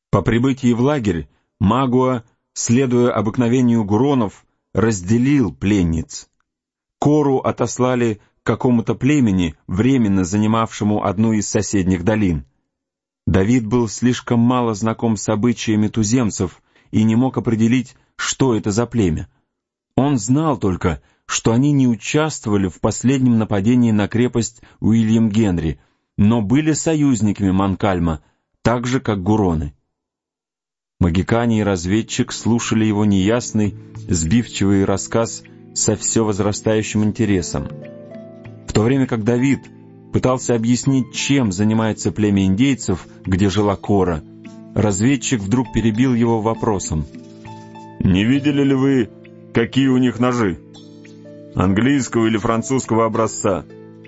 По прибытии в лагерь Магуа, следуя обыкновению гуронов, разделил пленниц. Кору отослали к какому-то племени, временно занимавшему одну из соседних долин. Давид был слишком мало знаком с обычаями туземцев и не мог определить, что это за племя. Он знал только, что они не участвовали в последнем нападении на крепость Уильям Генри, но были союзниками Монкальма, так же, как гуроны. Магикане и разведчик слушали его неясный, сбивчивый рассказ со все возрастающим интересом. В то время как Давид пытался объяснить, чем занимается племя индейцев, где жила Кора, разведчик вдруг перебил его вопросом. «Не видели ли вы, какие у них ножи? Английского или французского образца?»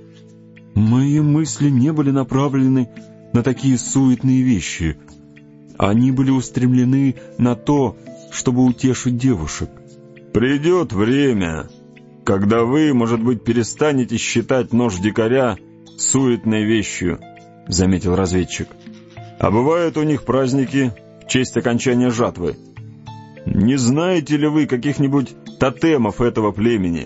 «Мои мысли не были направлены на такие суетные вещи. Они были устремлены на то, чтобы утешить девушек». «Придет время, когда вы, может быть, перестанете считать нож дикаря суетной вещью», — заметил разведчик. «А бывают у них праздники в честь окончания жатвы. Не знаете ли вы каких-нибудь тотемов этого племени?»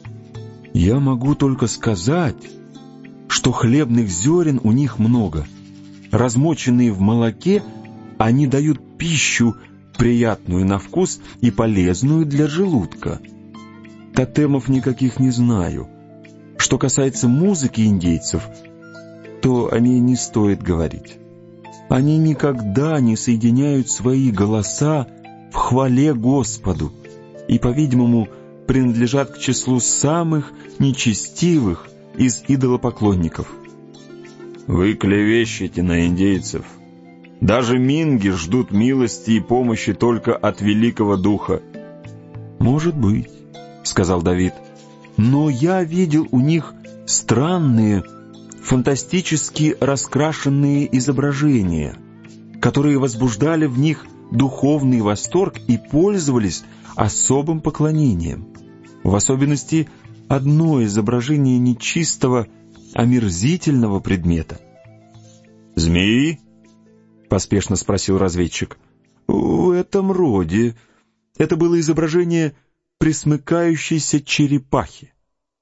«Я могу только сказать, что хлебных зерен у них много. Размоченные в молоке, они дают пищу, приятную на вкус и полезную для желудка. Тотемов никаких не знаю. Что касается музыки индейцев, то о ней не стоит говорить. Они никогда не соединяют свои голоса в хвале Господу и, по-видимому, принадлежат к числу самых нечестивых из идолопоклонников». «Вы клевещете на индейцев. Даже минги ждут милости и помощи только от Великого Духа». «Может быть», — сказал Давид, — «но я видел у них странные, фантастически раскрашенные изображения, которые возбуждали в них духовный восторг и пользовались особым поклонением. В особенности одно изображение нечистого, омерзительного предмета». «Змеи?» — поспешно спросил разведчик. «В этом роде. Это было изображение пресмыкающейся черепахи».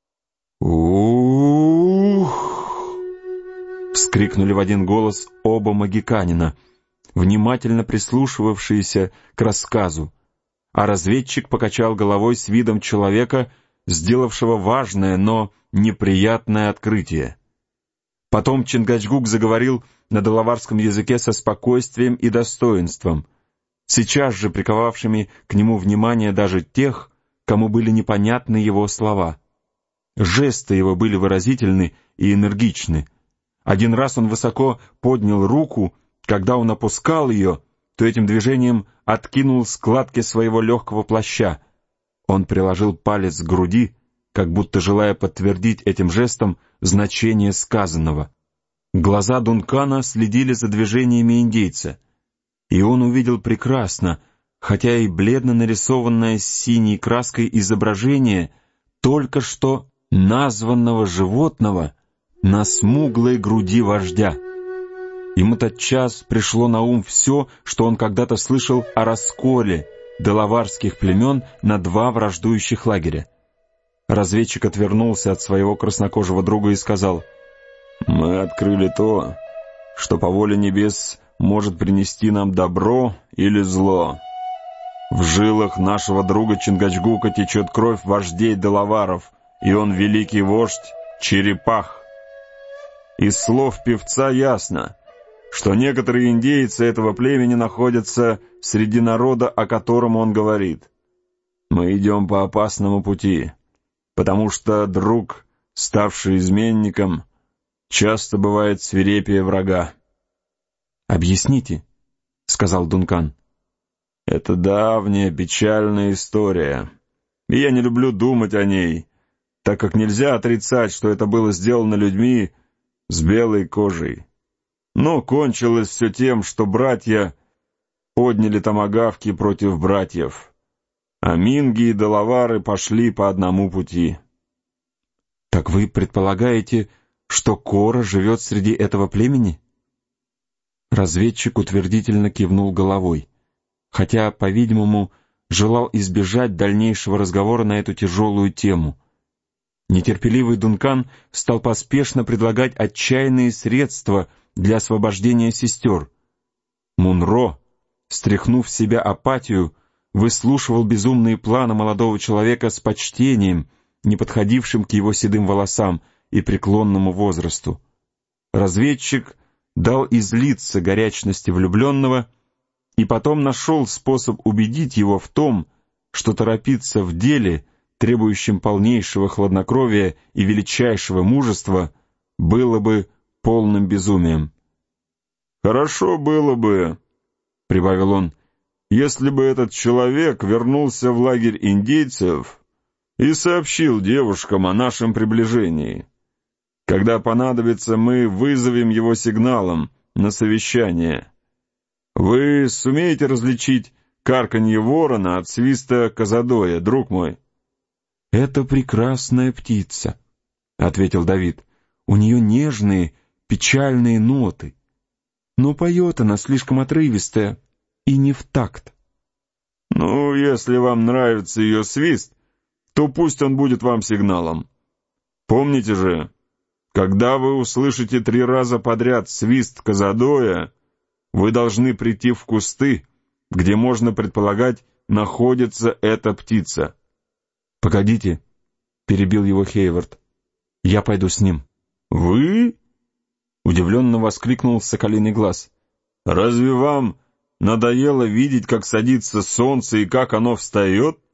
«Ух!» — вскрикнули в один голос оба магиканина, внимательно прислушивавшиеся к рассказу, а разведчик покачал головой с видом человека, сделавшего важное, но неприятное открытие. Потом Чингачгук заговорил на делаварском языке со спокойствием и достоинством, сейчас же приковавшими к нему внимание даже тех, кому были непонятны его слова. Жесты его были выразительны и энергичны. Один раз он высоко поднял руку, когда он опускал ее, то этим движением откинул складки своего легкого плаща. Он приложил палец к груди, как будто желая подтвердить этим жестом значение сказанного. Глаза Дункана следили за движениями индейца, и он увидел прекрасно, хотя и бледно нарисованное синей краской изображение только что названного животного на смуглой груди вождя. Ему тотчас пришло на ум все, что он когда-то слышал о расколе делаварских племен на два враждующих лагеря. Разведчик отвернулся от своего краснокожего друга и сказал: «Мы открыли то, что по воле небес может принести нам добро или зло. В жилах нашего друга Чингачгука течет кровь вождей делаваров, и он великий вождь Черепах. Из слов певца ясно, что некоторые индейцы этого племени находятся среди народа, о котором он говорит. Мы идем по опасному пути, потому что друг, ставший изменником, часто бывает свирепее врага». «Объясните», — сказал Дункан. «Это давняя печальная история, и я не люблю думать о ней, так как нельзя отрицать, что это было сделано людьми с белой кожей. Но кончилось все тем, что братья подняли томагавки против братьев, а минги и делавары пошли по одному пути». «Так вы предполагаете, что Кора живет среди этого племени?» Разведчик утвердительно кивнул головой, хотя, по-видимому, желал избежать дальнейшего разговора на эту тяжелую тему. Нетерпеливый Дункан стал поспешно предлагать отчаянные средства для освобождения сестер. Мунро, стряхнув с себя апатию, выслушивал безумные планы молодого человека с почтением, не подходившим к его седым волосам и преклонному возрасту. Разведчик дал излиться горячности влюбленного и потом нашел способ убедить его в том, что торопиться в деле, требующем полнейшего хладнокровия и величайшего мужества, было бы полным безумием. «Хорошо было бы, — прибавил он, — если бы этот человек вернулся в лагерь индейцев и сообщил девушкам о нашем приближении. Когда понадобится, мы вызовем его сигналом на совещание. Вы сумеете различить карканье ворона от свиста казадоя, друг мой?» «Это прекрасная птица», — ответил Давид. «У нее нежные, печальные ноты. Но поет она слишком отрывистая и не в такт». «Ну, если вам нравится ее свист, то пусть он будет вам сигналом. Помните же, когда вы услышите 3 раза подряд свист казадоя, вы должны прийти в кусты, где, можно предполагать, находится эта птица». «Погодите», — перебил его Хейвард, — «я пойду с ним». «Вы?» — удивленно воскликнул Соколиный Глаз. «Разве вам надоело видеть, как садится солнце и как оно встает?